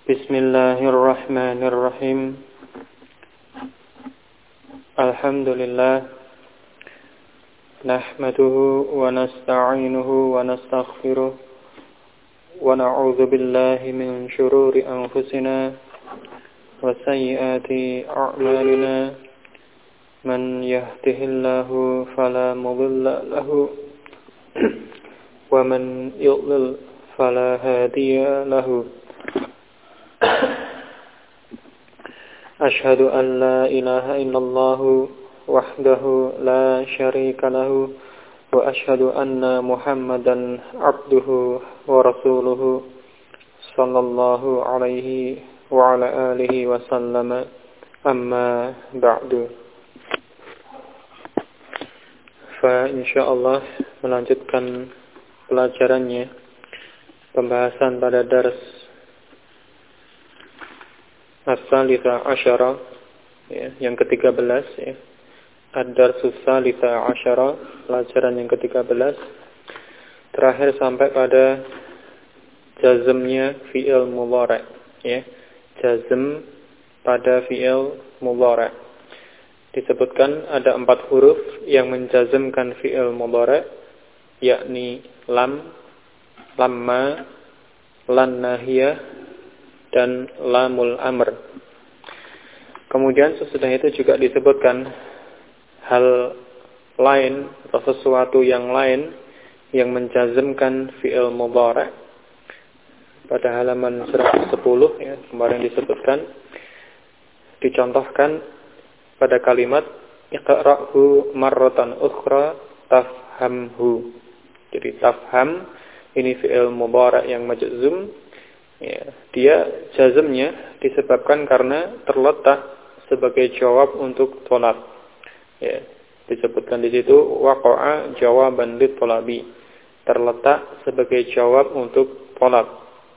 Bismillahirrahmanirrahim. Alhamdulillah. Nahmaduhu wa nasta'inuhu wa nastaghfiruh. Wa na'udzu billahi min shururi anfusina wa sayyiati a'malina. Man yahdihillahu fala mudilla lahu wa man yudlil fala hadiya lahu. Ashhadu an la ilaha illallah wahdahu la syarika lahu wa ashhadu anna Muhammadan abduhu wa rasuluhu sallallahu alaihi wa ala alihi wa sallama, amma ba'du. Insyaallah melanjutkan pelajarannya, pembahasan pada dars as-salisa asyara, yang ke-13, ya. Ad-darsus salisa asyara, pelajaran yang ke-13. Terakhir sampai pada jazmnya fi'il mudhari', ya. Jazm pada fi'il mudhari'. Disebutkan ada 4 huruf yang menjazmkan fi'il mudhari', yakni lam, lamma, lan nahiyah, dan lamul amr. Kemudian sesudah itu juga disebutkan hal lain atau sesuatu yang lain yang menjazmkan fi'il mudhari'. Pada halaman 110, ya, kemarin disebutkan, dicontohkan pada kalimat iqra'hu marratan ukhra tafhamhu. Jadi tafham ini fi'il mudhari' yang majzum. Ya, dia jazmnya disebabkan karena terletak sebagai jawab untuk tolab. Ya, disebutkan di situ waqa'a jawaban lit talabi, terletak sebagai jawab untuk tolab.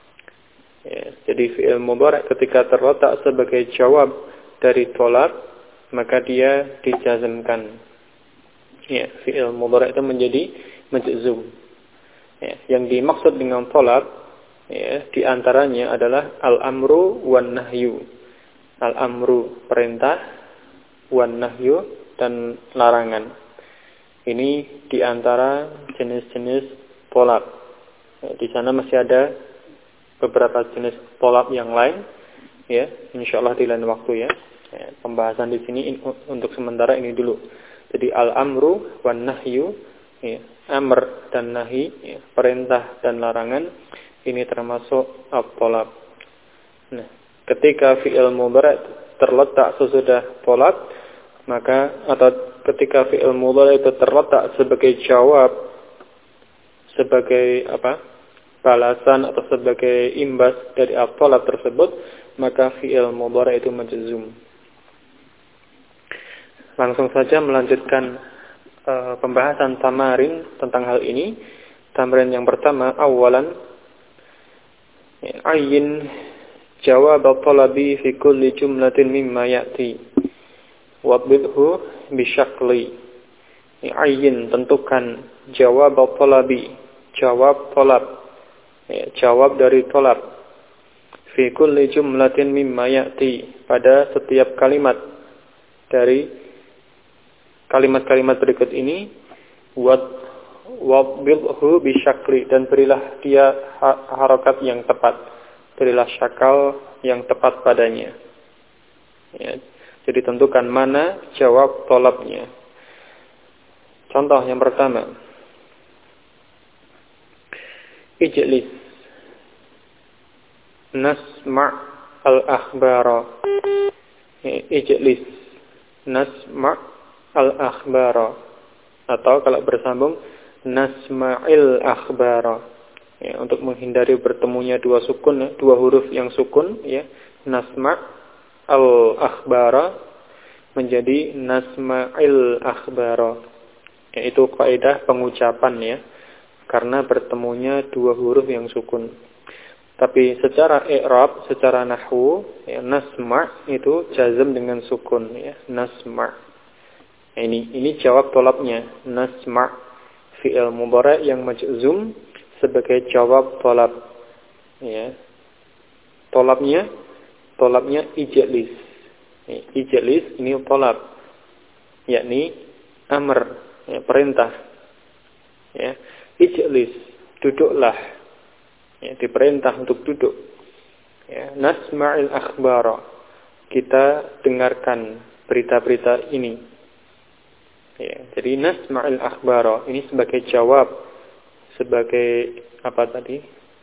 Ya, jadi fi'il mudhari' ketika terletak sebagai jawab dari tolab, maka dia dijazmkan. Ya, fi'il mudhari' itu menjadi majzum. Ya, yang dimaksud dengan tolab, ya, di antaranya adalah al-amru wan nahyu. Al-amru perintah, wan nahyu dan larangan. Ini di antara jenis-jenis tolab. Ya, di sana masih ada beberapa jenis tolab yang lain, ya, insyaallah di lain waktu, ya. Ya, pembahasan di sini untuk sementara ini dulu. Jadi al-amru wan nahyu, ya, amr dan nahi, ya, perintah dan larangan, ini termasuk at-tolab. Nah, ketika fi'il mudhari' terletak sesudah tolab, maka atau ketika fi'il mudhari' itu terletak sebagai jawab, sebagai balasan atau sebagai imbas dari at-tolab tersebut, maka fi'il mudhari' itu majzum. Langsung saja melanjutkan pembahasan tamarin tentang hal ini. Tamarin yang pertama, awalan, ayyin jawab at-talabi fi kulli jumlatin mimma ya'ti wadbidhu bisyakli. Ayyin, tentukan, jawab at-talabi, jawab talab, jawab dari talab, fi kulli jumlatin mimma ya'ti, pada setiap kalimat dari kalimat-kalimat berikut ini, wadbidhu bisyakli, dan berilah dia harokat yang tepat, berilah syakal yang tepat padanya. Ya, jadi tentukan mana jawab tolabnya. Contoh yang pertama, ijlis nasma' al-akhbara. Ijlis nasma' al-akhbara, atau kalau bersambung nasma'il akhbara, ya, untuk menghindari bertemunya dua sukun, ya, dua huruf yang sukun, ya, nasma' al-akhbara menjadi nasma'il akhbara, yaitu kaidah pengucapan, ya, karena bertemunya dua huruf yang sukun. Tapi secara i'rab, secara nahwu, ya, nasma' itu jazm dengan sukun, ya, nasma'. Ini jawab tolabnya, nasma', fi'il mudhari' yang majzum sebagai jawab tolab, ya. tolabnya ijlis. Ijlis ini tolab, yakni amr, ya, perintah. Ya, ijlis, duduklah. Ya, diperintah untuk duduk. Ya, nasma'il akhbara, kita dengarkan berita-berita ini. Ya, jadi nasma'il akhbara ini sebagai jawab, sebagai apa tadi?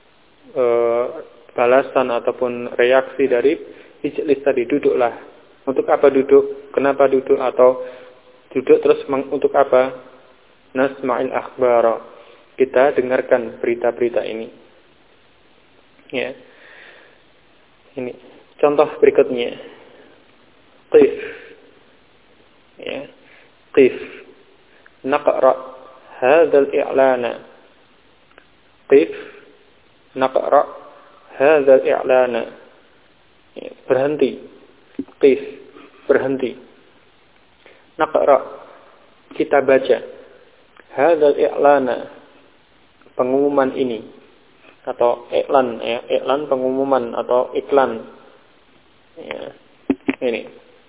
Balasan ataupun reaksi dari ijlis tadi, duduklah. Untuk apa duduk? Kenapa duduk? Atau duduk terus untuk apa? Nasma'il akhbara, kita dengarkan berita-berita ini. Ya. Ini contoh berikutnya. Qif. Ya. Qif. Naqra hadzal i'lana. Qif. Naqra hadzal i'lana. Ya, berhenti. Qif, berhenti. Naqra, kita baca. Hadzal i'lana, pengumuman ini, atau iklan, ya, iklan pengumuman atau iklan. Ya, ini.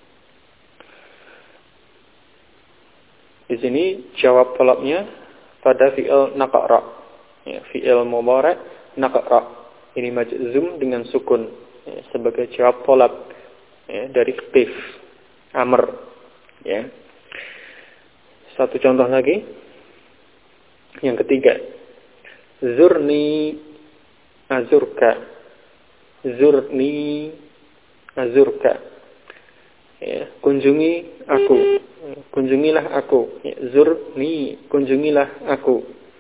Di sini jawab tolabnya pada fi'il naqra. Ya, fi'il mudhari' naqra. Ini majzum dengan sukun, ya, sebagai jawab tolab, ya, dari qif, amr. Ya. Satu contoh lagi. Yang ketiga. Zurni azurka. Zurni azurka. Ya, kunjungi aku. Kunjungilah aku. Ya, zurni, kunjungilah aku.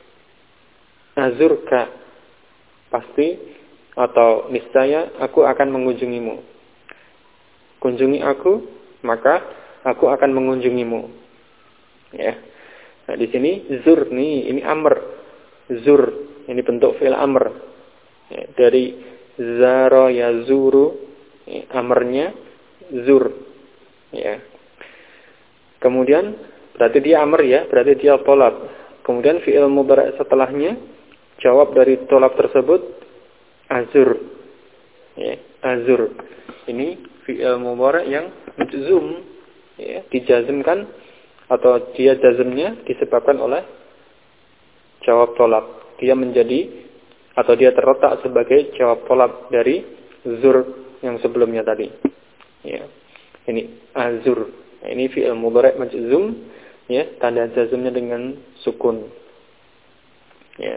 Azurka, pasti atau niscaya aku akan mengunjungimu. Kunjungi aku, maka aku akan mengunjungimu. Ya. Nah, di sini zurni ini amr. Zur ini bentuk fi'il amr. Ya, dari zara yazuru, ya, amrnya zur. Ya. Kemudian berarti dia amr, ya, berarti dia tolab. Kemudian fi'il mudhari' setelahnya jawab dari tolab tersebut azur. Ya, azur. Ini fi'il mudhari' yang majzum, ya, dijazmkan atau dia jazmnya disebabkan oleh jawab tolab. Dia menjadi atau dia terletak sebagai jawab tolab dari zur yang sebelumnya tadi. Ya. Ini azur. Nah, ini fi'il mudhari' majzum, ya, tanda jazmnya dengan sukun. Ya.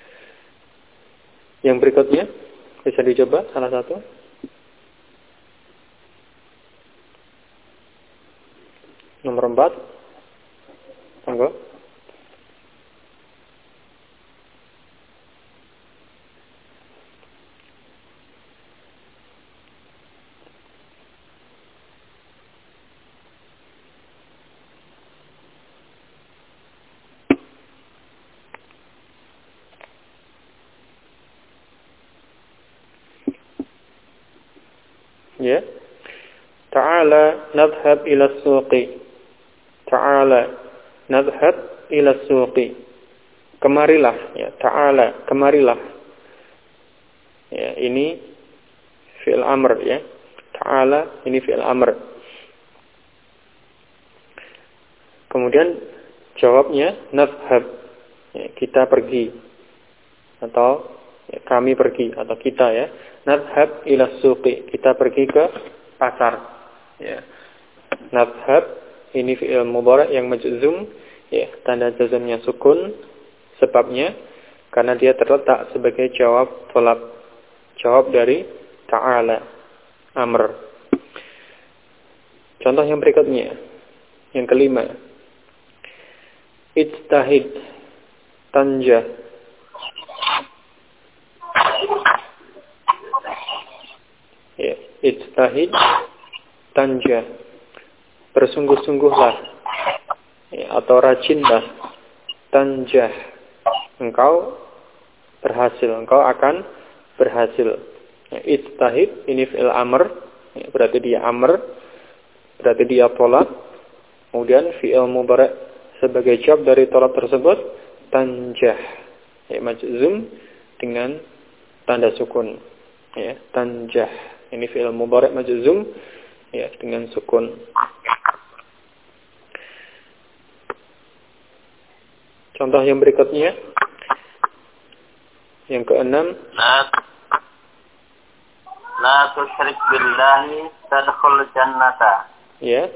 Yang berikutnya bisa dicoba salah satu. Nomor 4. Monggo. Ya. Ta'ala nadhhab ila suqi. Ta'ala nadhhab ila suqi. Kemarilah, ya, ta'ala, kemarilah. Ya, ini fi'il amr, ya. Ta'ala ini fi'il amr. Kemudian jawabnya nadhhab. Ya, kita pergi atau ya, kami pergi atau kita, ya. Nadhhab ila suqi, kita pergi ke pasar. Ya. Nadhhab ini fi'il mudhari' yang majzum, ya, tanda jazmnya sukun. Sebabnya karena dia terletak sebagai jawab tolab, jawab dari ta'ala, amr. Contoh yang berikutnya, yang kelima. Ijtahid tanjah. Ya, ijtahid tanjah. Bersungguh-sungguhlah, ya, atau rajinlah. Tanjah, engkau berhasil, engkau akan berhasil. Ya, ijtahid ini fi'il amr, ya, berarti dia amr, berarti dia tolab. Kemudian fi'il mudhari' sebagai jawab dari tolab tersebut tanjah, ya, majzum dengan tanda sukun. Ya, tanjah. Ini fi'il mudhari' majzum ya dengan sukun. Contoh yang berikutnya. Yang keenam, la tusyrik billahi tadkhul jannata. Ya.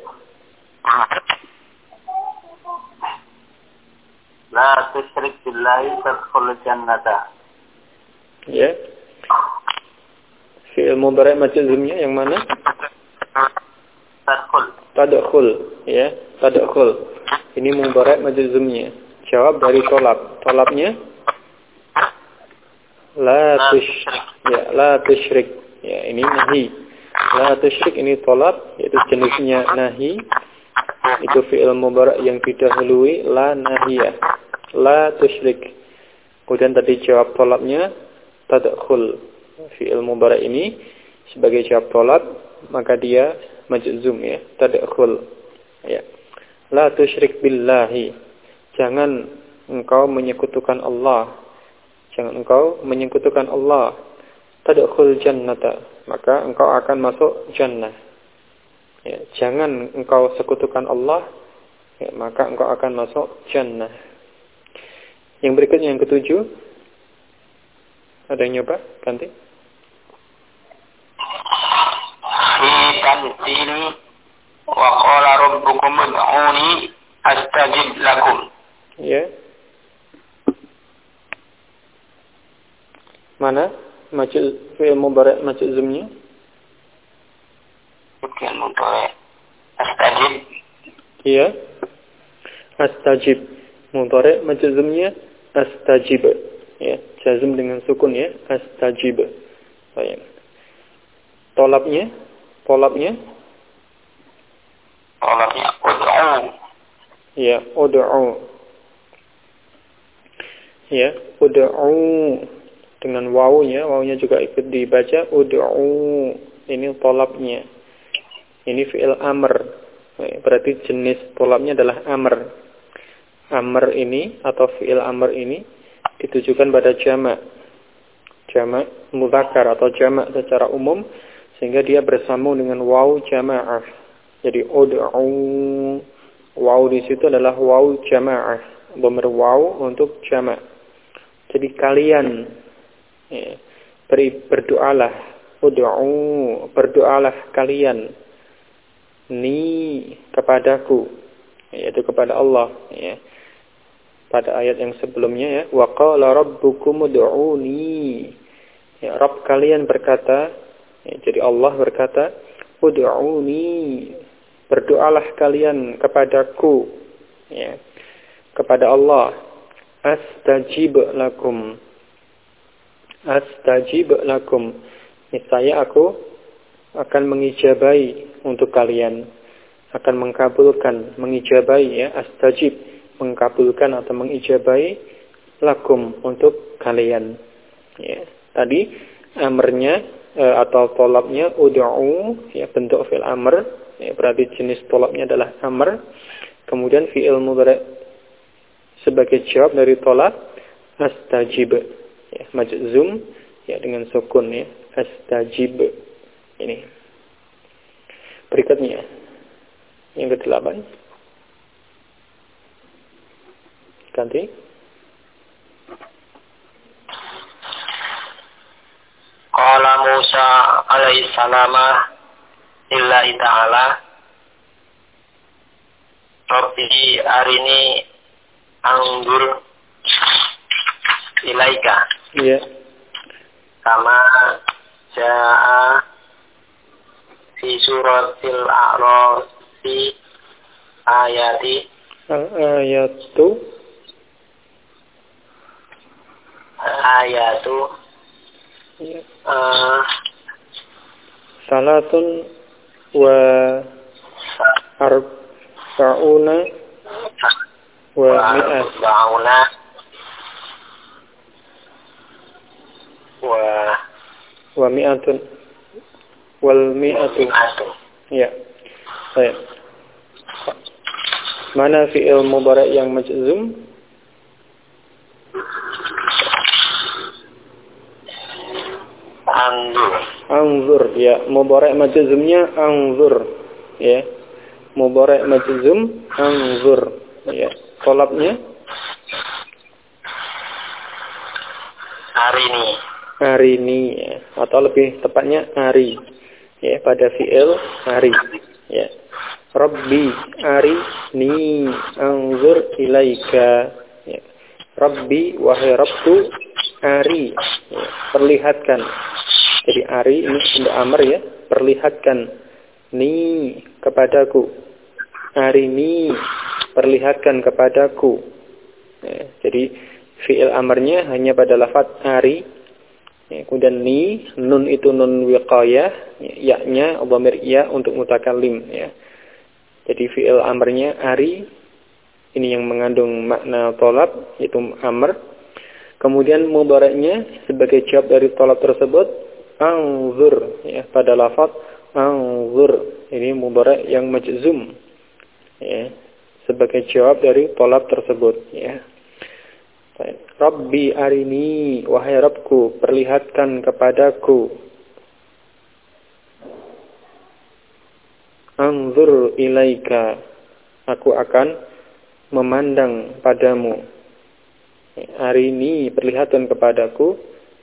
La tusyrik billahi tadkhul jannata. Ya. Fi'il mudhari' majzumnya yang mana? Tadkhul, ya. Tadkhul. Ini mudhari' majzumnya. Jawab dari tolab. Tolabnya la tusyrik. Ya, la tusyrik. Ya, ini nahi. La tusyrik ini tolab, yaitu jenisnya nahi. Itu fi'il mudhari' yang didahului la nahiyah. La tusyrik. Kemudian tadi jawab tolabnya tadkhul. Fi'il mudhari' ini sebagai jawab tolab, maka dia majzum ya, tadkhul. Ya. La tusyrik billahi. Jangan engkau menyekutukan Allah. Jangan engkau menyekutukan Allah. Tadkhul jannata. Maka engkau akan masuk jannah. Ya, jangan engkau sekutukan Allah, ya, maka engkau akan masuk jannah. Yang berikutnya yang ketujuh. Ada yang nyoba? Ganti. Tantini wa qala rabbukum ud'uni astajib lakum. Ya. Mana? Fi'il mudhari' majzumnya? Fi'il mudhari' astajib. Iya. Astajib. Mudhari' majzumnya astajib. Ya, jazm dengan sukun ya, astajib. Baik. Tolabnya ud'u. Ya, ud'u. Ya, ud'u dengan wawunya juga ikut dibaca ud'u. Ini tolabnya. Ini fi'il amr. Berarti jenis tolabnya adalah amr. Amr ini atau fi'il amr ini ditujukan pada jamak mudzakkar atau jamak secara umum, sehingga dia bersambung dengan waw jamaah. Jadi ud'u, waw di situ adalah waw jamaah, dhamir waw untuk jamak. Jadi kalian ya, berdoalah, ud'u, berdoalah kalian kepadaku, yaitu kepada Allah ya. Pada ayat yang sebelumnya ya, wa qala rabbukum ud'uni. Ya, Rabb kalian berkata, ya, jadi Allah berkata, ud'uni, berdoalah kalian kepadaku, ya, kepada Allah. Astajib lakum. Astajib lakum. Niscaya aku akan mengijabai untuk kalian, akan mengkabulkan, mengijabai ya, astajib, mengkabulkan atau mengijabai lakum untuk kalian. Ya, tadi amrnya atau tolabnya ud'u ya, bentuk fi'il amr ya, berarti jenis tolabnya adalah amr. Kemudian fi'il mudhari' sebagai jawab dari tolab astajib ya, majzum ya dengan sukun ya, astajib. Ini berikutnya yang ke-8. Ganti. Qala Musa alaihi salama lillahi ta'ala Rabbi arini anzur ilaika. Iya. Kama jaa fi suratil A'raf fi ayati ayatu ya. Salatun wa arba'una wa mi'at wa mi'atun wal mi'atu. Ya. Baik. Mana fi'il mudhari' yang majzum? Anzur, ya. Mudhari' majzumnya anzur, ya. Mudhari' majzum anzur, ya. Tolabnya arini, ya. Atau lebih tepatnya ari, ya, pada fi'il ari, ya. Rabbi arini anzur ilaika, ya. Rabbi, wahai Rabbku, ari, ya. Perlihatkan. Jadi ari ini untuk amr, ya. Perlihatkan ni kepadaku. Arini, perlihatkan kepadaku, ya. Jadi fi'il amarnya hanya pada lafaz ari, ya. Kemudian ni, nun itu nun wiqayah, ya-nya dhamir ya untuk mutakallim, ya. Jadi fi'il amarnya ari, ini yang mengandung makna tolab, yaitu amr. Kemudian mudhari'nya sebagai jawab dari tolab tersebut anzur, ya, pada lafaz anzur. Ini mudhari' yang majzum, ya, sebagai jawab dari tolab tersebut, ya. Rabbi arini, wahai Rabbku, perlihatkan kepadaku. Anzur ilaika, aku akan memandang padamu. Arini, perlihatkan kepadaku.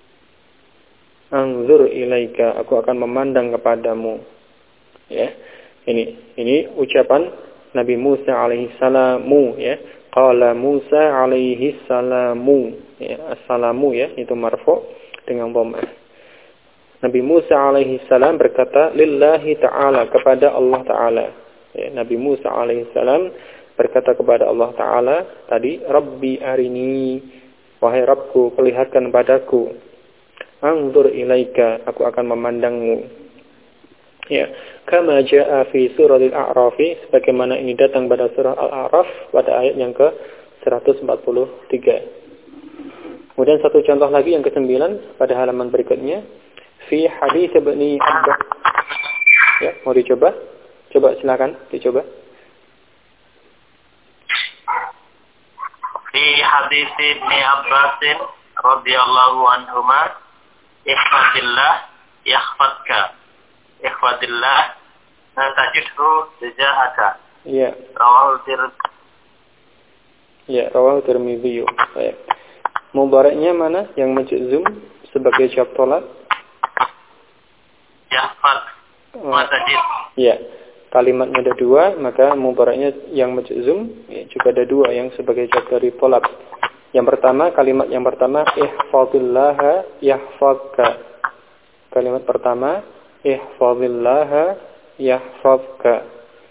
Anzur ilaika, aku akan memandang kepadamu. Ya. Ini ucapan Nabi Musa alaihi salamu, ya. Qala Musa alaihi salamu, ya, assalamu, ya, itu marfu dengan dhammah. Nabi Musa alaihi salam berkata lillahi ta'ala, kepada Allah Ta'ala, ya. Nabi Musa alaihi salam berkata kepada Allah Ta'ala tadi, Rabbi arini, wahai Rabbku, perlihatkan padaku. Anzur ilaika, aku akan memandangmu. Ya, kama jaa fi surah Al-A'raf, sebagaimana ini datang pada surah Al-A'raf pada ayat yang ke-143. Kemudian satu contoh lagi yang ke-9 pada halaman berikutnya, fi hadits Ibnu Abbas. Ya, mau dicoba? Coba silakan dicoba. Fi hadits Ibnu Abbas radhiyallahu anhuma, ihfazillah yahfazka. Ikhwatillah tajidhu tujahaka. Ya. Rawahu Tirmidzi. Baik. Mudhari'nya mana yang majzum sebagai jawab tolab? Yahfaz. Tajid. Ya. Kalimatnya ada dua, maka mudhari'nya yang majzum, ya, juga ada dua yang sebagai jawab dari tolab. Yang pertama, kalimat yang pertama ihfazillaha yahfazka. Kalimat pertama ihfazillaha yahfazka.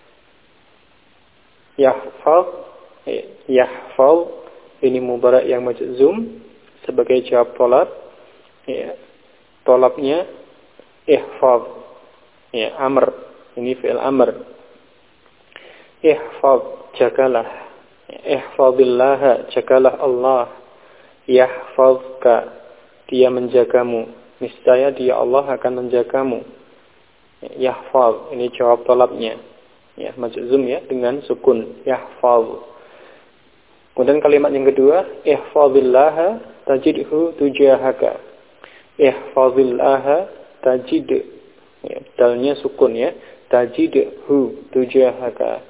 Yahfaz ini mudhari' yang majzum sebagai jawab tolab, ya. Tolabnya ihfaz, ya, amr, ini fi'il amr. Ihfaz, jagalah. Ihfazillaha, jagalah Allah. Yahfazka, dia menjagamu. Niscaya dia Allah akan menjagamu. Yahfaz, ini jawab tolabnya, ya, majzum, ya, dengan sukun, yahfaz. Kemudian kalimat yang kedua, ihfazillaha tajidhu tujahaka. Ihfazillaha tajid, ya, dalnya sukun, ya, tajidhu tujahaka.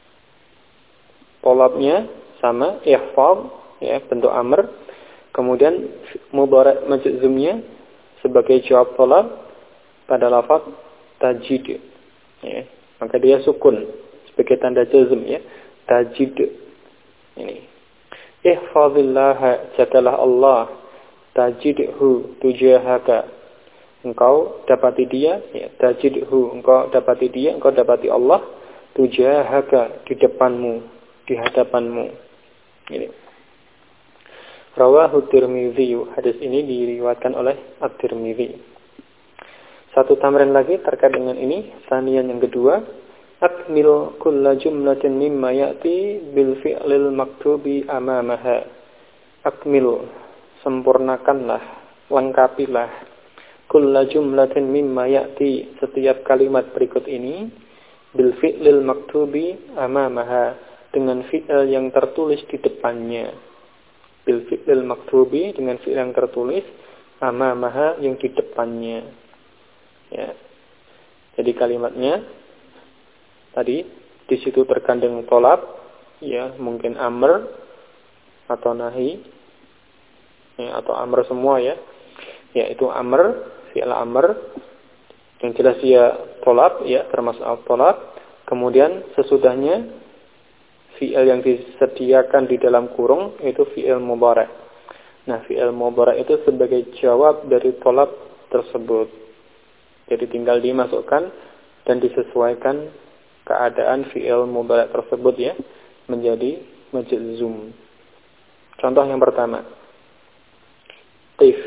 Tolabnya sama, ihfaz, ya, bentuk amr. Kemudian mudhari' majzumnya sebagai jawab tolab pada lafaz tajid, ya, maka dia sukun sebagai tanda jazm, ya, tajid. Ini ihfazillaha, jagalah Allah, tajidhu tujahaka, engkau dapati dia, ya, tajidhu, engkau dapati dia, engkau dapati Allah, tujahaka, di depanmu, di hadapanmu. Ini rawahu Tirmidzi, hadis ini diriwayatkan oleh At-Tirmidzi. Satu tamrin lagi terkait dengan ini, sanian yang kedua, akmil kulla jumlatin mimma ya'ti bil fi'lil maktubi amamaha. Akmil, sempurnakanlah, lengkapilah, kulla jumlatin mimma ya'ti, setiap kalimat berikut ini, bil fi'lil maktubi amamaha, dengan fi'il yang tertulis di depannya. Bil fi'lil maktubi, dengan fi'il yang tertulis amamaha yang di depannya. Ya. Jadi kalimatnya tadi di situ terkandung tolab, ya mungkin amr atau nahi, ya, atau amr semua ya. Yaitu amr, fi'il amr, yang jelas dia tolab, ya termasuk tolab. Kemudian sesudahnya fi'il yang disediakan di dalam kurung itu fi'il mudhari'. Nah, fi'il mudhari' itu sebagai jawab dari tolab tersebut. Jadi tinggal dimasukkan dan disesuaikan keadaan fi'il mudhari' tersebut ya menjadi majzum. Contoh yang pertama. Qif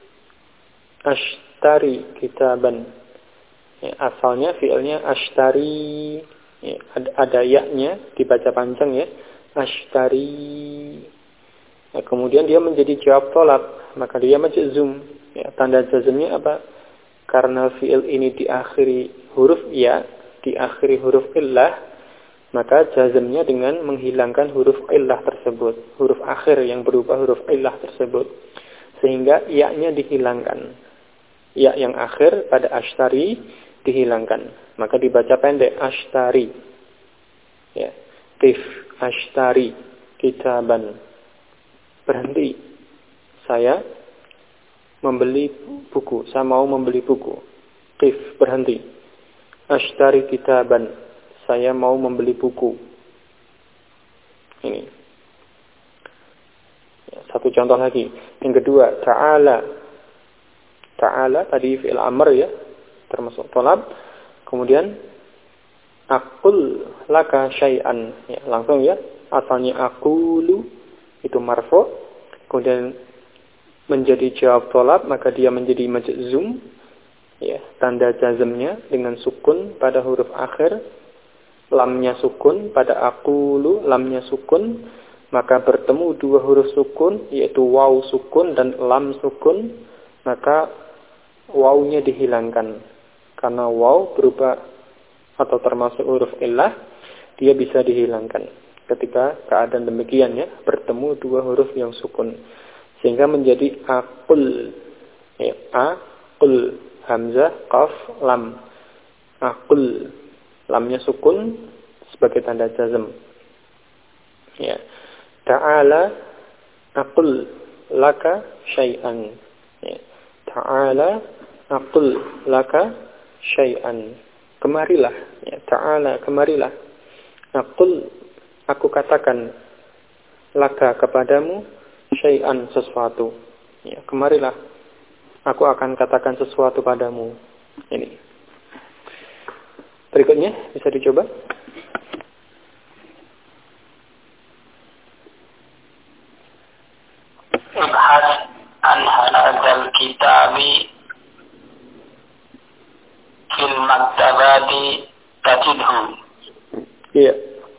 ashtari kitaban. Ya, asalnya fi'ilnya ashtari, ya, ada ya-nya dibaca panjang ya. Ashtari. Nah, kemudian dia menjadi jawab tolab, maka dia majzum. Ya, tanda jazmnya apa? Karena fi'il ini diakhiri huruf ya, diakhiri huruf illah, maka jazmnya dengan menghilangkan huruf illah tersebut, huruf akhir yang berupa huruf illah tersebut, sehingga ya-nya dihilangkan. Ya yang akhir pada ashtari dihilangkan, maka dibaca pendek ashtari. Ya, qif ashtari kitaban. Berhenti. Saya membeli buku. Saya mau membeli buku. Qif, berhenti. Ashtari kitaban. Saya mau membeli buku. Ini. Ya, satu contoh lagi. Yang kedua, ta'ala. Ta'ala tadi fi'il amr ya, termasuk tolab. Kemudian aqul laka syai'an. Ya, langsung ya. Asalnya aqulu itu marfu'. Kemudian menjadi jawab tolab, maka dia menjadi majzum. Ya, tanda jazmnya dengan sukun pada huruf akhir, lamnya sukun pada aqulu, lamnya sukun, maka bertemu dua huruf sukun yaitu waw sukun dan lam sukun, maka wawnya dihilangkan. Karena waw berupa atau termasuk huruf illah, dia bisa dihilangkan ketika keadaan demikian ya, bertemu dua huruf yang sukun. Sehingga menjadi aqul. Ya, aqul, hamzah, qaf, lam. Aqul, lamnya sukun sebagai tanda jazm. Ya. Ta'ala aqul laka syai'an. Ya. Ta'ala aqul laka syai'an. Kemarilah. Ya. Ta'ala, kemarilah. Aqul, aku katakan laka kepadamu syai'an, sesuatu. Ya, kemarilah. Aku akan katakan sesuatu padamu. Ini. Berikutnya bisa dicoba. Ibhas an hadzal kitabi fil maktabati tajidhu. Iya.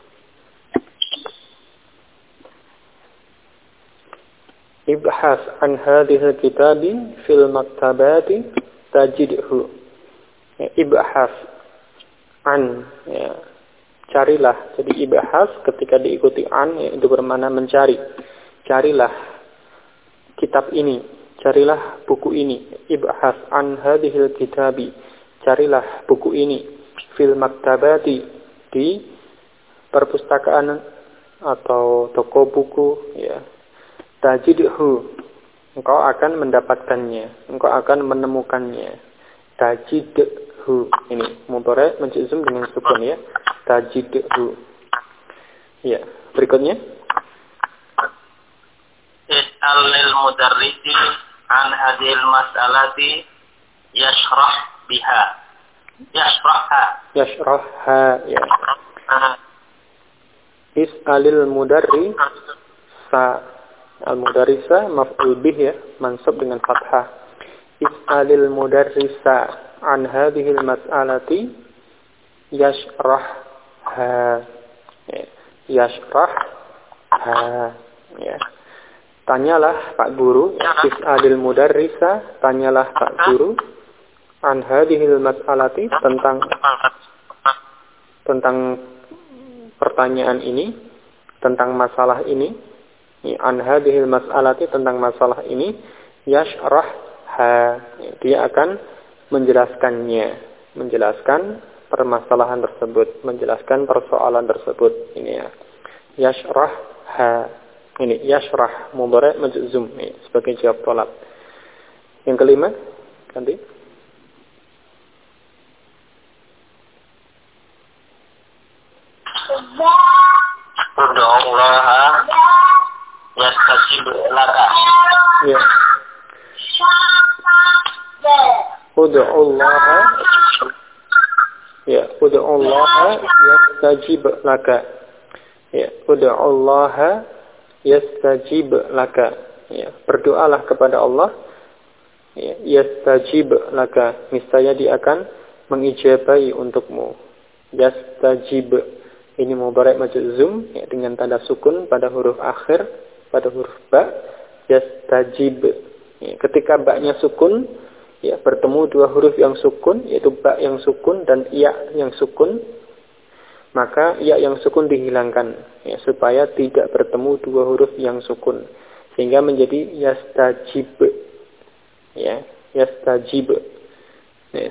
Ibhas an hadhil kitabi fil maktabati tajidhu. Ya, ibhas an, ya, carilah. Jadi ibhas ketika diikuti an, ya, itu bermakna mencari. Carilah kitab ini, carilah buku ini. Ibhas an hadhil kitabi, carilah buku ini. Fil maktabati, di perpustakaan atau toko buku, ya. Tajidhu, engkau akan mendapatkannya, engkau akan menemukannya. Tajidhu, ini mudhari' majzum dengan sukun ya. Tajidhu. Ya, berikutnya. Is'al lil mudarrisi an hadhil mas'alati yashrah biha. Yashrahha. Yashrahha, ya. Is'alil mudarri sa, al-mudarrisa maf'ul bih ya, mansub dengan fathah. Is'alil mudarrisa an hadhil mas'alati yashrahha. Ya. Yashrahha, ya. Tanyalah Pak Guru, is'alil mudarrisa, tanyalah Pak Guru an hadhil mas'alati, tentang pertanyaan ini, tentang masalah ini. An hadhil mas'alati, tentang masalah ini. Yashrah Dia akan menjelaskan permasalahan tersebut, menjelaskan persoalan tersebut. Ini ya. Yashrahha. Ini yashrah mudhari' majzum sebagai jawab thalab. Yang kelima, ganti. Ud'u Allah yastajib laka. Ya. Ud'u Allah yastajib laka. Ya, ud'u Allah yastajib laka. Ya, berdoalah kepada Allah. Ya, yastajib laka. Niscaya Dia akan mengijabahi untukmu. Yastajib. Ini mudhari' majzum ya, dengan tanda sukun pada huruf akhir, pada huruf ba. Yastajib. Ya, ketika ba-nya sukun, ya bertemu dua huruf yang sukun, yaitu ba yang sukun dan ya yang sukun, maka ya yang sukun dihilangkan ya, supaya tidak bertemu dua huruf yang sukun, sehingga menjadi yastajib. Ya, yastajib. Ya,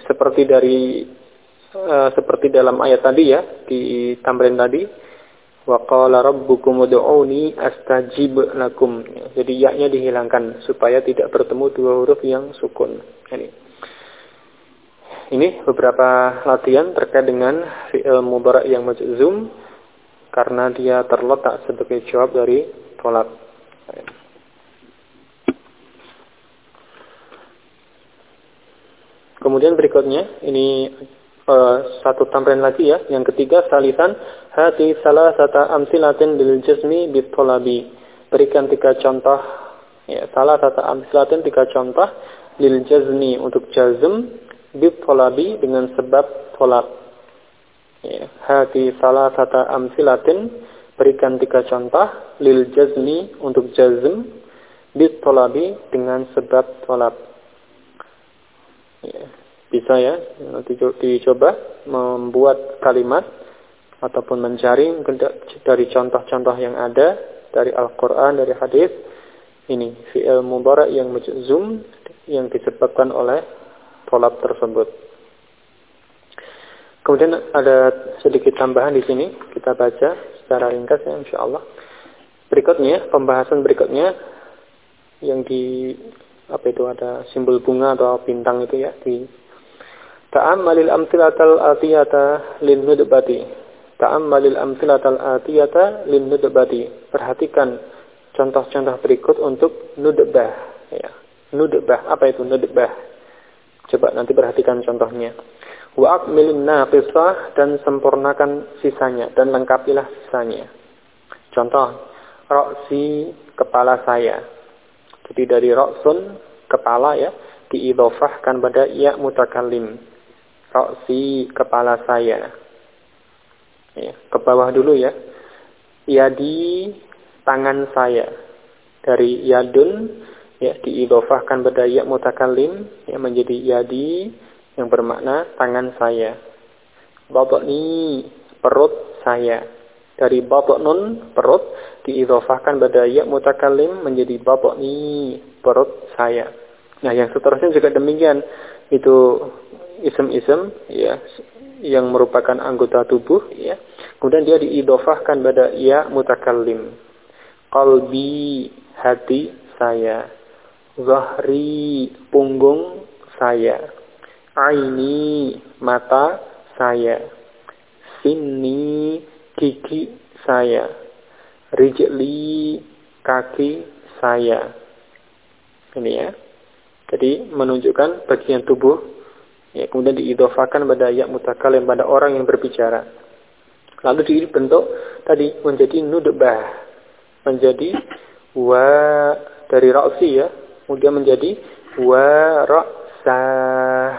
seperti dalam ayat tadi ya, di tamrin tadi, wa qala rabbukum ud'uni astajib lakum. Ya, jadi ya-nya dihilangkan supaya tidak bertemu dua huruf yang sukun. Ini beberapa latihan terkait dengan fi'il mudhari' yang majzum karena dia terletak sebagai jawab dari thalab. Kemudian berikutnya ini satu tamrin lagi ya. Yang ketiga, salisan hati salasata amsilatin bil jazmi bit thalabi. Berikan 3 contoh ya, salasata amsilatin 3 contoh lil jazmi untuk jazm bit thalabi dengan sebab thalab. Ya, hati salasata amsilatin, berikan 3 contoh lil jazmi untuk jazm bit thalabi dengan sebab thalab. Ya. Bisa ya, nanti dicoba membuat kalimat ataupun mencari dari contoh-contoh yang ada dari Al-Quran, dari hadis. Ini fi'il mudhari' yang majzum yang disebabkan oleh thalab tersebut. Kemudian ada sedikit tambahan di sini, kita baca secara ringkas ya insyaallah. Berikutnya, pembahasan berikutnya yang di ada simbol bunga atau bintang itu ya, di ta'ammalil amsilatal atiyata lin nudbati. Ta'ammalil amsilatal atiyata lin nudbati. Perhatikan contoh-contoh berikut untuk nudbah ya. Nudbah, apa itu nudbah? Coba nanti perhatikan contohnya. Wa akmilin naqisah, dan sempurnakan sisanya dan lengkapilah sisanya. Contoh, ra'si, kepala saya. Jadi dari ra'sun, kepala ya, diidhofahkan pada ya mutakallim. Ra'si, kepala saya. Ya, ke bawah dulu ya. Yadi, tangan saya. Dari yadun ya, diidhofahkan pada ya mutakallim ya, menjadi yadi yang bermakna tangan saya. Batni, perut saya. Dari batnun, perut, diidhofahkan pada ya mutakallim menjadi batni, perut saya. Nah, yang seterusnya juga demikian. Itu isim-isim ya, yang merupakan anggota tubuh ya. Kemudian dia diidhofahkan pada ya mutakallim. Qalbi, hati saya. Zahri, punggung saya. Aini, mata saya. Sinni, gigi saya. Rijli, kaki saya. Ini ya. Jadi menunjukkan bagian tubuh ya, kemudian diidhofahkan pada ya mutakallim, pada orang yang berbicara. Lalu dibentuk tadi menjadi nudbah, menjadi wa dari ra'si ya, kemudian menjadi wa ra'sah.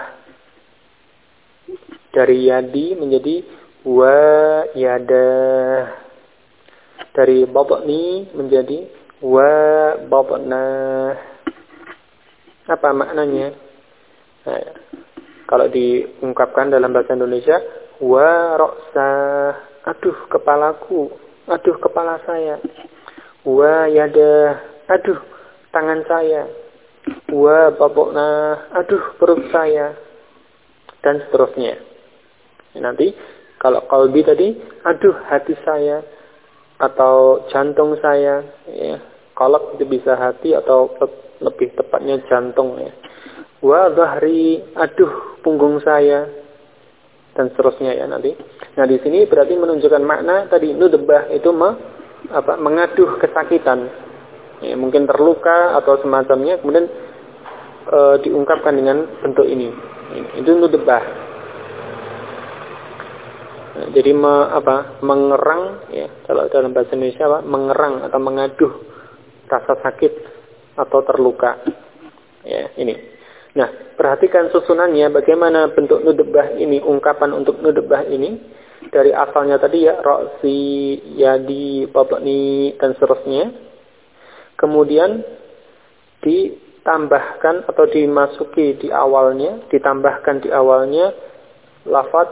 Dari yadi menjadi wa yadah. Dari batni menjadi wa batnah. Apa maknanya? Nah, kalau diungkapkan dalam bahasa Indonesia, wa ra'sah, aduh kepalaku, aduh kepala saya. Wa yadah, aduh tangan saya. Wa babokna, aduh perut saya, dan seterusnya. Nanti kalau qalbi tadi, aduh hati saya atau jantung saya, ya. Qalb itu bisa hati atau lebih tepatnya jantung, ya. Wa dhahri, aduh punggung saya, dan seterusnya, ya nanti. Nah di sini berarti menunjukkan makna tadi nudbah itu mengaduh kesakitan, ya, mungkin terluka atau semacamnya, kemudian diungkapkan dengan bentuk ini. Itu nudbah. Nah, jadi mengerang, ya, kalau dalam bahasa Indonesia mengerang atau mengaduh rasa sakit atau terluka. Ya, ini. Nah, perhatikan susunannya bagaimana bentuk nudbah ini, ungkapan untuk nudbah ini dari asalnya tadi ya ra'si, yadi, babni dan seterusnya. Kemudian ditambahkan atau ditambahkan di awalnya lafaz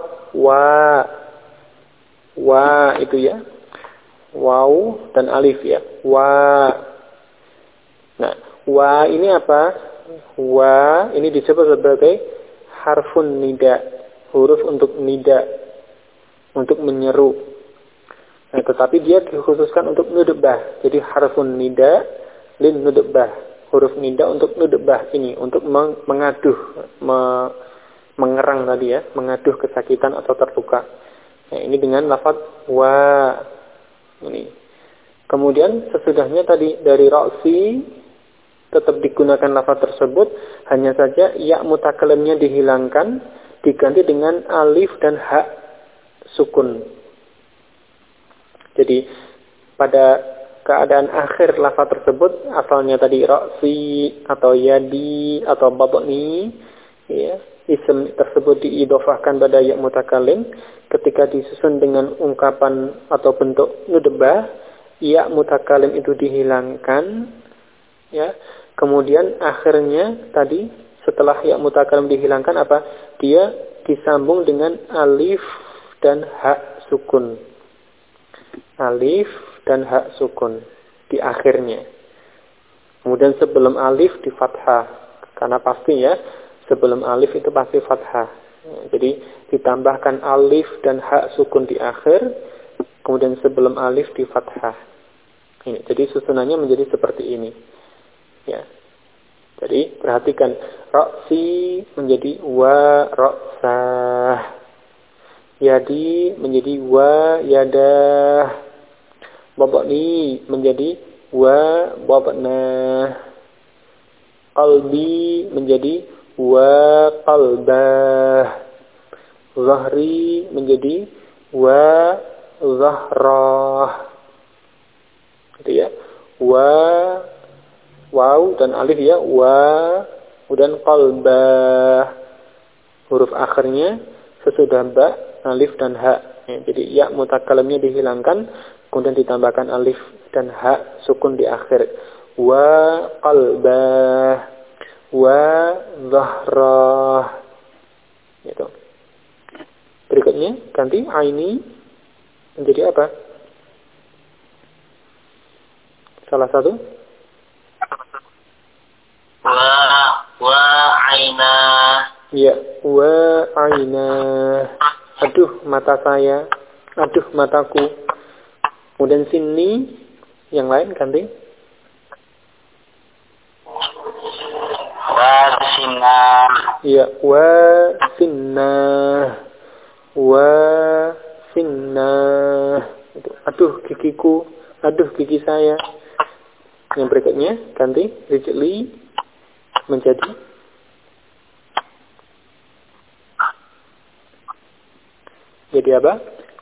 wa itu ya, waw dan alif ya, wa. Nah, wa ini apa? Wa ini disebut sebagai harfun nida, huruf untuk nida, untuk menyeru. Nah, tetapi dia dikhususkan untuk nudbah. Jadi harfun nida lin nudbah, huruf nida untuk nudbah ini, untuk mengaduh, mengerang tadi ya, mengaduh kesakitan atau terluka. Nah, ini dengan lafaz wa. Ini. Kemudian sesudahnya tadi dari ra'si tetap digunakan lafaz tersebut, hanya saja ya mutakalimnya dihilangkan, diganti dengan alif dan ha sukun. Jadi pada keadaan akhir lafaz tersebut, asalnya tadi ra'si atau yadi atau babni, ya, isim tersebut diidhofahkan pada ya mutakalim. Ketika disusun dengan ungkapan atau bentuk nudbah, ya mutakalim itu dihilangkan, ya. Kemudian akhirnya tadi setelah ya mutakalim dihilangkan apa? Dia disambung dengan alif dan ha sukun. Alif dan ha sukun di akhirnya. Kemudian sebelum alif di fathah, karena pasti ya sebelum alif itu pasti fathah. Jadi ditambahkan alif dan ha sukun di akhir, kemudian sebelum alif di fathah. Ini, jadi susunannya menjadi seperti ini. Ya. Jadi perhatikan, ra'si menjadi wa ra'sah, yadi menjadi wa yadah, babni menjadi wa babnah, qalbi menjadi wa qalbah, zahri menjadi wa zahrah. Gitu ya. Waw dan alif ya, wa, kemudian qalbah. Huruf akhirnya sesudah ba, alif dan ha. Ya, jadi ya mutakalimnya dihilangkan, kemudian ditambahkan alif dan ha sukun di akhir. Wa qalbah, wa zahrah. Gitu. Berikutnya ganti aini menjadi apa? Salah satu. Wa aina. Ya, wa aina. Aduh mata saya, aduh mataku. Kemudian sini yang lain ganti. Wa sinna. Ya, wa sinna. Wa sinna. Aduh gigiku, aduh gigi saya. Yang berikutnya ganti rijli menjadi apa?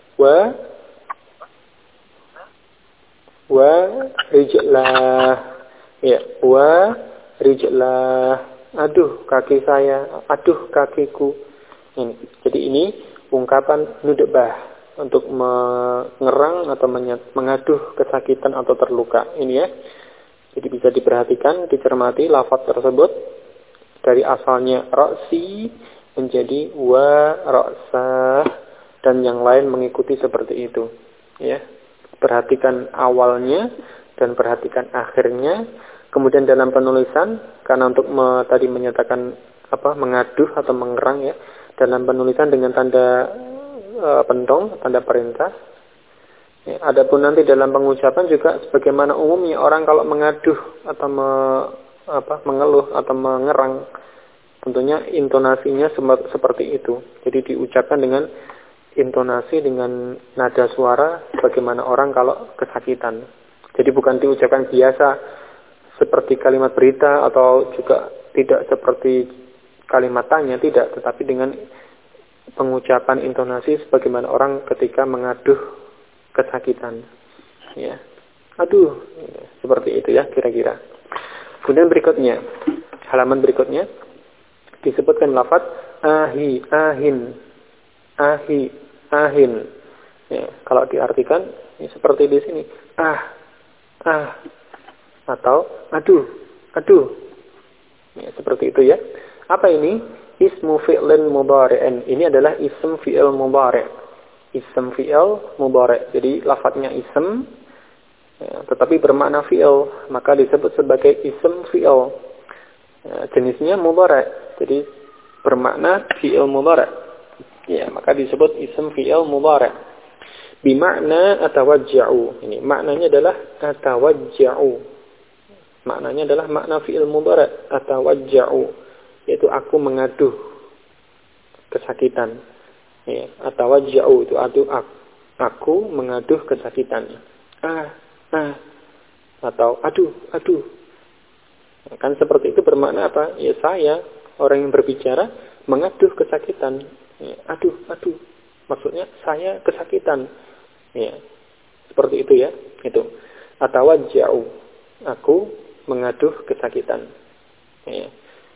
Wa rijlah. Ya, wa rijlah. Aduh kaki saya, aduh kakiku. Ini. Jadi ini ungkapan nudbah untuk mengerang atau mengaduh kesakitan atau terluka. Ini ya. Jadi bisa diperhatikan, dicermati lafaz tersebut dari asalnya ra'si menjadi wa ra'sah dan yang lain mengikuti seperti itu. Ya. Perhatikan awalnya dan perhatikan akhirnya, Kemudian dalam penulisan, karena untuk tadi menyatakan mengaduh atau mengerang ya, dalam penulisan dengan tanda pentong, tanda perintah. Ya, adapun nanti dalam pengucapan juga sebagaimana umumnya orang kalau mengaduh atau mengeluh atau mengerang, tentunya intonasinya seperti itu. Jadi diucapkan dengan intonasi, dengan nada suara sebagaimana orang kalau kesakitan. Jadi bukan diucapkan biasa seperti kalimat berita atau juga tidak seperti kalimat tanya, tidak, tetapi dengan pengucapan intonasi sebagaimana orang ketika mengaduh kesakitan. Ya. Aduh, seperti itu ya kira-kira. Kemudian berikutnya, halaman berikutnya disebutkan lafaz ahi, ahin, ahi, ahin. Ya, kalau diartikan ini seperti di sini, atau aduh, aduh. Ya, seperti itu ya. Apa ini? Ismu fi'lin mudhari'in. Ini adalah ism fi'il mudhari'. Ism fi'il mudhari'. Jadi lafadznya ism, ya, tetapi bermakna fi'il, maka disebut sebagai ism fi'il. Ya, jenisnya mudhari'. Jadi bermakna fi'il mudhari'. Ya, maka disebut ism fi'il mudhari'. Bimakna atawajja'u. Ini maknanya adalah atawajja'u. Maknanya adalah makna fi'il mudhari', atawajja'u, yaitu aku mengaduh kesakitan. Ya, atawajja'u itu aku mengaduh kesakitan. Atau aduh. Kan seperti itu bermakna apa? Ya, saya orang yang berbicara mengaduh kesakitan. Ya, aduh. Maksudnya saya kesakitan. Ya, seperti itu ya. Itu atawajja'u, aku mengaduh kesakitan. Ya.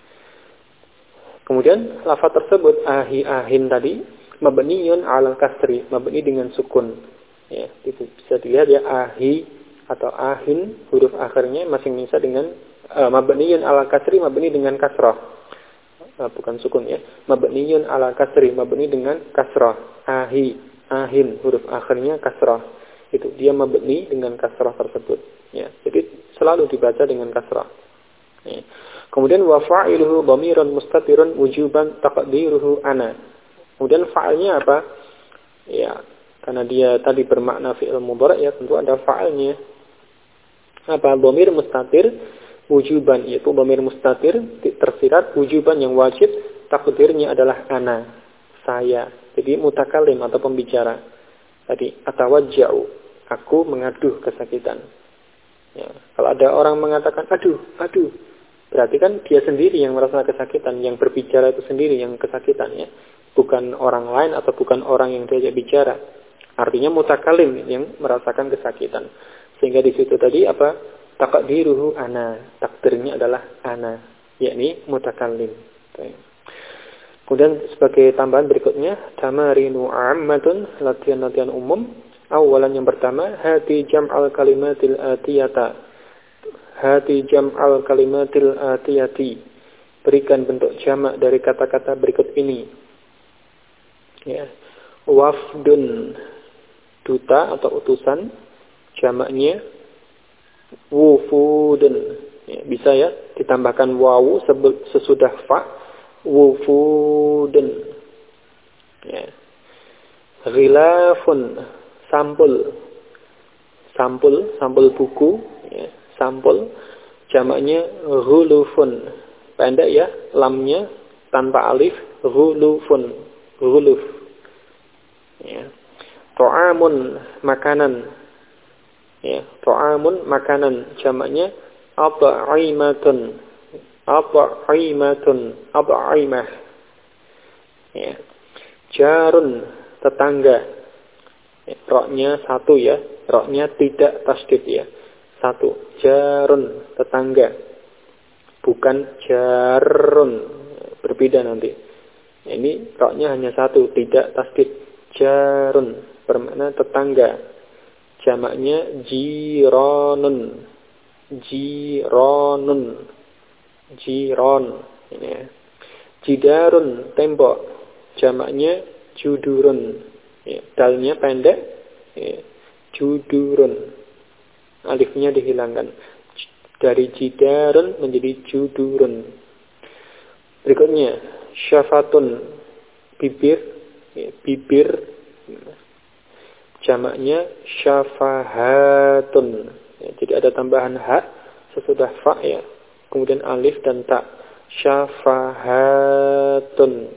Kemudian lafaz tersebut ahi, ahin tadi mabniyun 'alal kasri, mabni dengan sukun. Ya, itu bisa dilihat ya, ahi atau ahin, huruf akhirnya masing bisa dengan mabniyun 'alal kasri, mabni dengan kasrah. Bukan sukun ya. Mabniyun 'alal kasri, mabni dengan kasrah. Ahi, ahin, huruf akhirnya kasrah. Itu dia mabni dengan kasrah tersebut. Ya, jadi selalu dibaca dengan kasrah. Ya. Kemudian wa fa'iluhu dhamirun mustatirun wujuban taqdiruhu ana. Kemudian fa'ilnya apa? Ya, karena dia tadi bermakna fi'il mudhari' ya, tentu ada fa'ilnya. Apa? Dhamir mustatir wujuban, yaitu dhamir mustatir tersirat wujuban yang wajib, takdirnya adalah ana, saya. Jadi mutakallim atau pembicara. Tadi atawajja'u, aku mengaduh kesakitan. Ya, kalau ada orang mengatakan aduh, berarti kan dia sendiri yang merasa kesakitan, yang berbicara itu sendiri yang kesakitan ya, bukan orang lain atau bukan orang yang diajak bicara. Artinya mutakallim yang merasakan kesakitan. Sehingga di situ tadi apa? Taqdiruhu ana, takdirnya adalah ana, yakni mutakallim. Kemudian sebagai tambahan berikutnya, tamarinu ammatun, latihan-latihan umum. Awalan yang pertama, hati jam'al kalimatil atiyata. Hati jam'al kalimatil atiyati. Berikan bentuk jamak dari kata-kata berikut ini. Ya. Wafdun, duta atau utusan. Jamaknya wufudun. Ya, bisa ya ditambahkan wawu sesudah fa. Wufudun. Ya. Ghilafun, sampul buku ya, sampul, jamaknya ghulufun, pendek ya, lamnya tanpa alif, ghulufun, ghuluf ya. Ta'amun, makanan ya, ta'amun, makanan, jamaknya at'imatun, at'imah ya. Jarun, tetangga. Roknya satu ya, roknya tidak tasdid ya, satu. Jarun, tetangga, bukan jarun, berbeda nanti. Ini roknya hanya satu, tidak tasdid. Jarun bermakna tetangga, jamaknya jironun, jiron ya. Jidarun, tembok, jamaknya judurun. Ya, dalnya pendek, ya, judurun, alifnya dihilangkan. Dari jidarun menjadi judurun. Berikutnya, syafatun, bibir, ya, bibir. Jamaknya syafahatun. Ya, jadi ada tambahan ha sesudah fa ya. Kemudian alif dan ta. Syafahatun.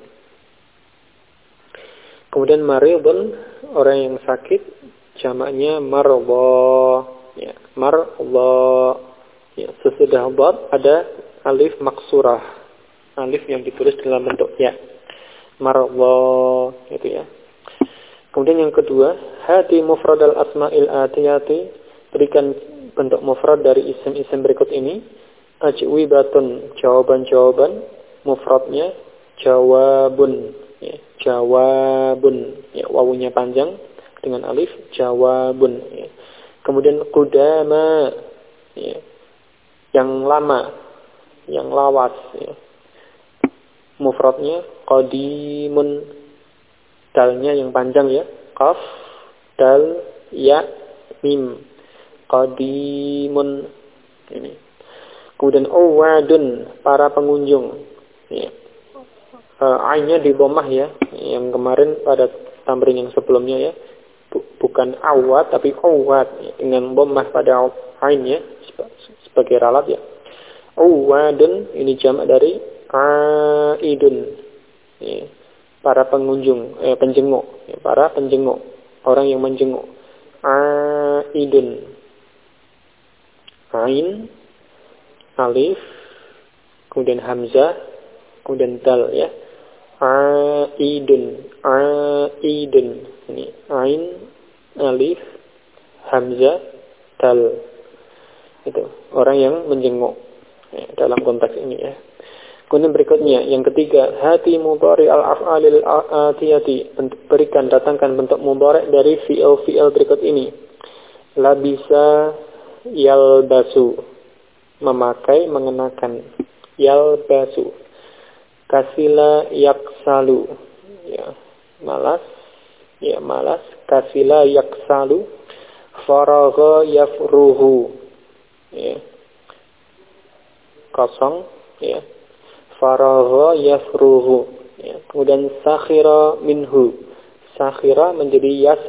Kemudian maridun, orang yang sakit, jamaknya marudha. Ya, marudha. Ya, sesudah dad ada alif maksurah. Alif yang ditulis dalam bentuk ya. Marudha itu ya. Kemudian yang kedua, hati mufradal asma'il atiyati, berikan bentuk mufrad dari isim-isim berikut ini. Ajwibatun, jawaban-jawaban, mufradnya jawabun, ya, jawabun, ya, wawunya panjang dengan alif, jawabun, ya. Kemudian qudama, ya, yang lama, yang lawas, ya. Mufradnya qadimun, dalnya yang panjang ya, qaf, dal, ya, mim, qadimun ini. Kemudian awadun, para pengunjung ya. Ainnya di dhammah ya, yang kemarin pada tamrin yang sebelumnya ya, bukan awad tapi awad ya, dengan dhammah pada ain ya, sebagai ralat ya. Awadun ini jamak dari aidun ya. Para pengunjung, penjenguk, ya, para penjenguk, orang yang menjenguk. Aidun, ain, alif, kemudian hamzah, kemudian dal ya. Aidun, aidun, ini ain, alif, hamzah, dal. Itu orang yang menjenguk ya, dalam konteks ini ya. Kemudian berikutnya, yang ketiga, hati mudhari al-af'alil atiyati, berikan, datangkan bentuk mudhari dari fi'il berikut ini. Labisa yalbasu, memakai, mengenakan. Yalbasu. Kasila yaksalu, ya, malas, ya, malas. Kasila yaksalu. Faragha yafruhu, ya, kosong, ya. Faragha yafruhu ya. Kemudian sakhira minhu, sakhira menjadi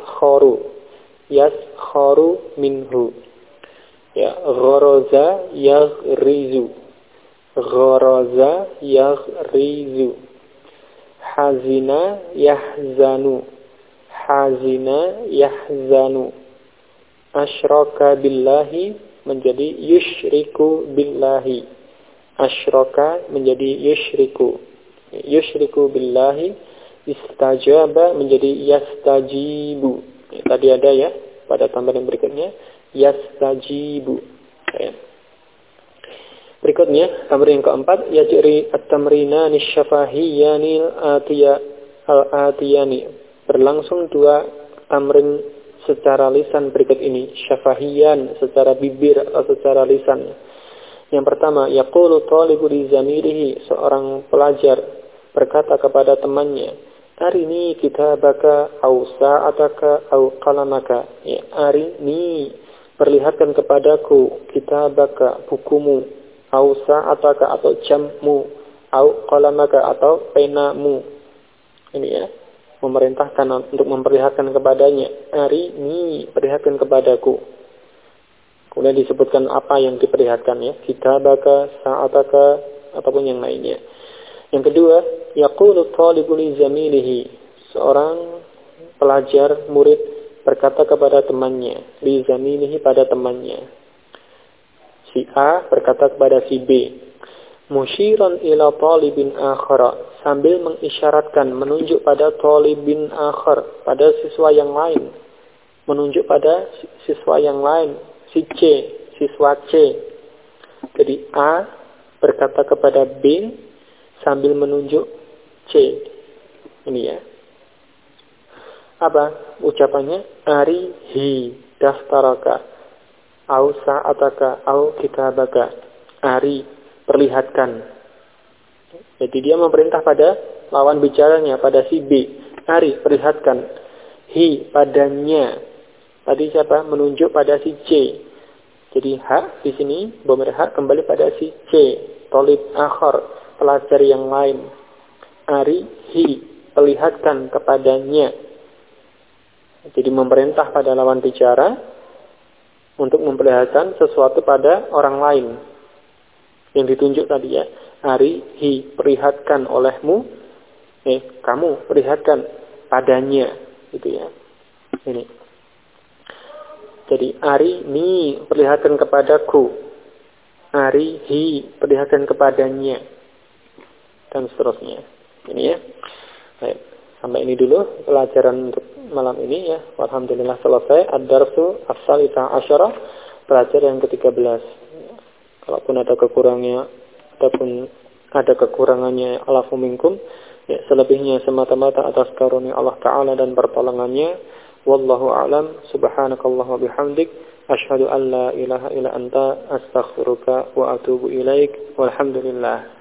yaskharu minhu ya. Gharaza yaghrizu, gharaza yaghrizu. Hazina yahzanu, hazina yahzanu. Asyraka billahi menjadi yusyriku billahi. Asyraka menjadi yusyriku, yusyriku billahi. Istajaba menjadi yastajibu ya, tadi ada ya pada tambahan berikutnya yastajibu ya. Berikutnya tambahan yang keempat, yajri at-tamrinani syafahiyani al-atiyani, berlangsung dua tamrin secara lisan berikut ini. Syafahiyan secara bibir atau secara lisan. Yang pertama, yaqulu thalibu li zamilihi, seorang pelajar berkata kepada temannya, arini kitabaka au sa'ataka au qalamaka. Ya, arini, perlihatkan kepadaku kitabaka, bukumu, au sa'ataka atau jammu, au qalamaka atau penamu. Ini ya, memerintahkan untuk memperlihatkan kepadanya. Arini, perlihatkan kepadaku. Kemudian disebutkan apa yang diperlihatkan ya, kitabaka, sa'ataka ataupun yang lainnya. Yang kedua, yaqulu thalibu li zamilihi, seorang pelajar murid berkata kepada temannya, li zamilihi pada temannya. Si A berkata kepada si B, musyiran ila talibin akhara, sambil mengisyaratkan, menunjuk pada talibin akhar, pada siswa yang lain, menunjuk pada siswa yang lain. Si C, siswa C. Jadi A berkata kepada B sambil menunjuk C. Ini ya. Apa ucapannya? Arihi daftaraka au sa'ataka au kitabaka. Ari, perlihatkan. Jadi dia memerintah pada lawan bicaranya, pada si B. Ari, perlihatkan. Hi, padanya. Tadi siapa? Menunjuk pada si C. Jadi hak di sini, dhamir hak kembali pada si C, talib akhar, pelajar yang lain. Arihi, perlihatkan kepadanya. Jadi memerintah pada lawan bicara untuk memperlihatkan sesuatu pada orang lain. Yang ditunjuk tadi ya, arihi, perlihatkan olehmu, kamu perlihatkan padanya, gitu ya. Ini. Jadi arini, perlihatkan kepadaku. Arihi, perlihatkan kepadanya. Dan seterusnya. Ini ya. Baik. Sampai ini dulu pelajaran untuk malam ini ya. Alhamdulillah selesai. Ad-darsu as-salisa asyara. Pelajaran yang ke-13. Kalaupun ada kekurangannya, ataupun ada kekurangannya, alafu minkum. Ya, selebihnya semata-mata atas karunia Allah Ta'ala dan pertolongannya. Wallahu a'lam. Subhanakallah wa bihamdik. Ashhadu an la ilaha illa anta astaghfiruka wa atubu ilaik. Walhamdulillah.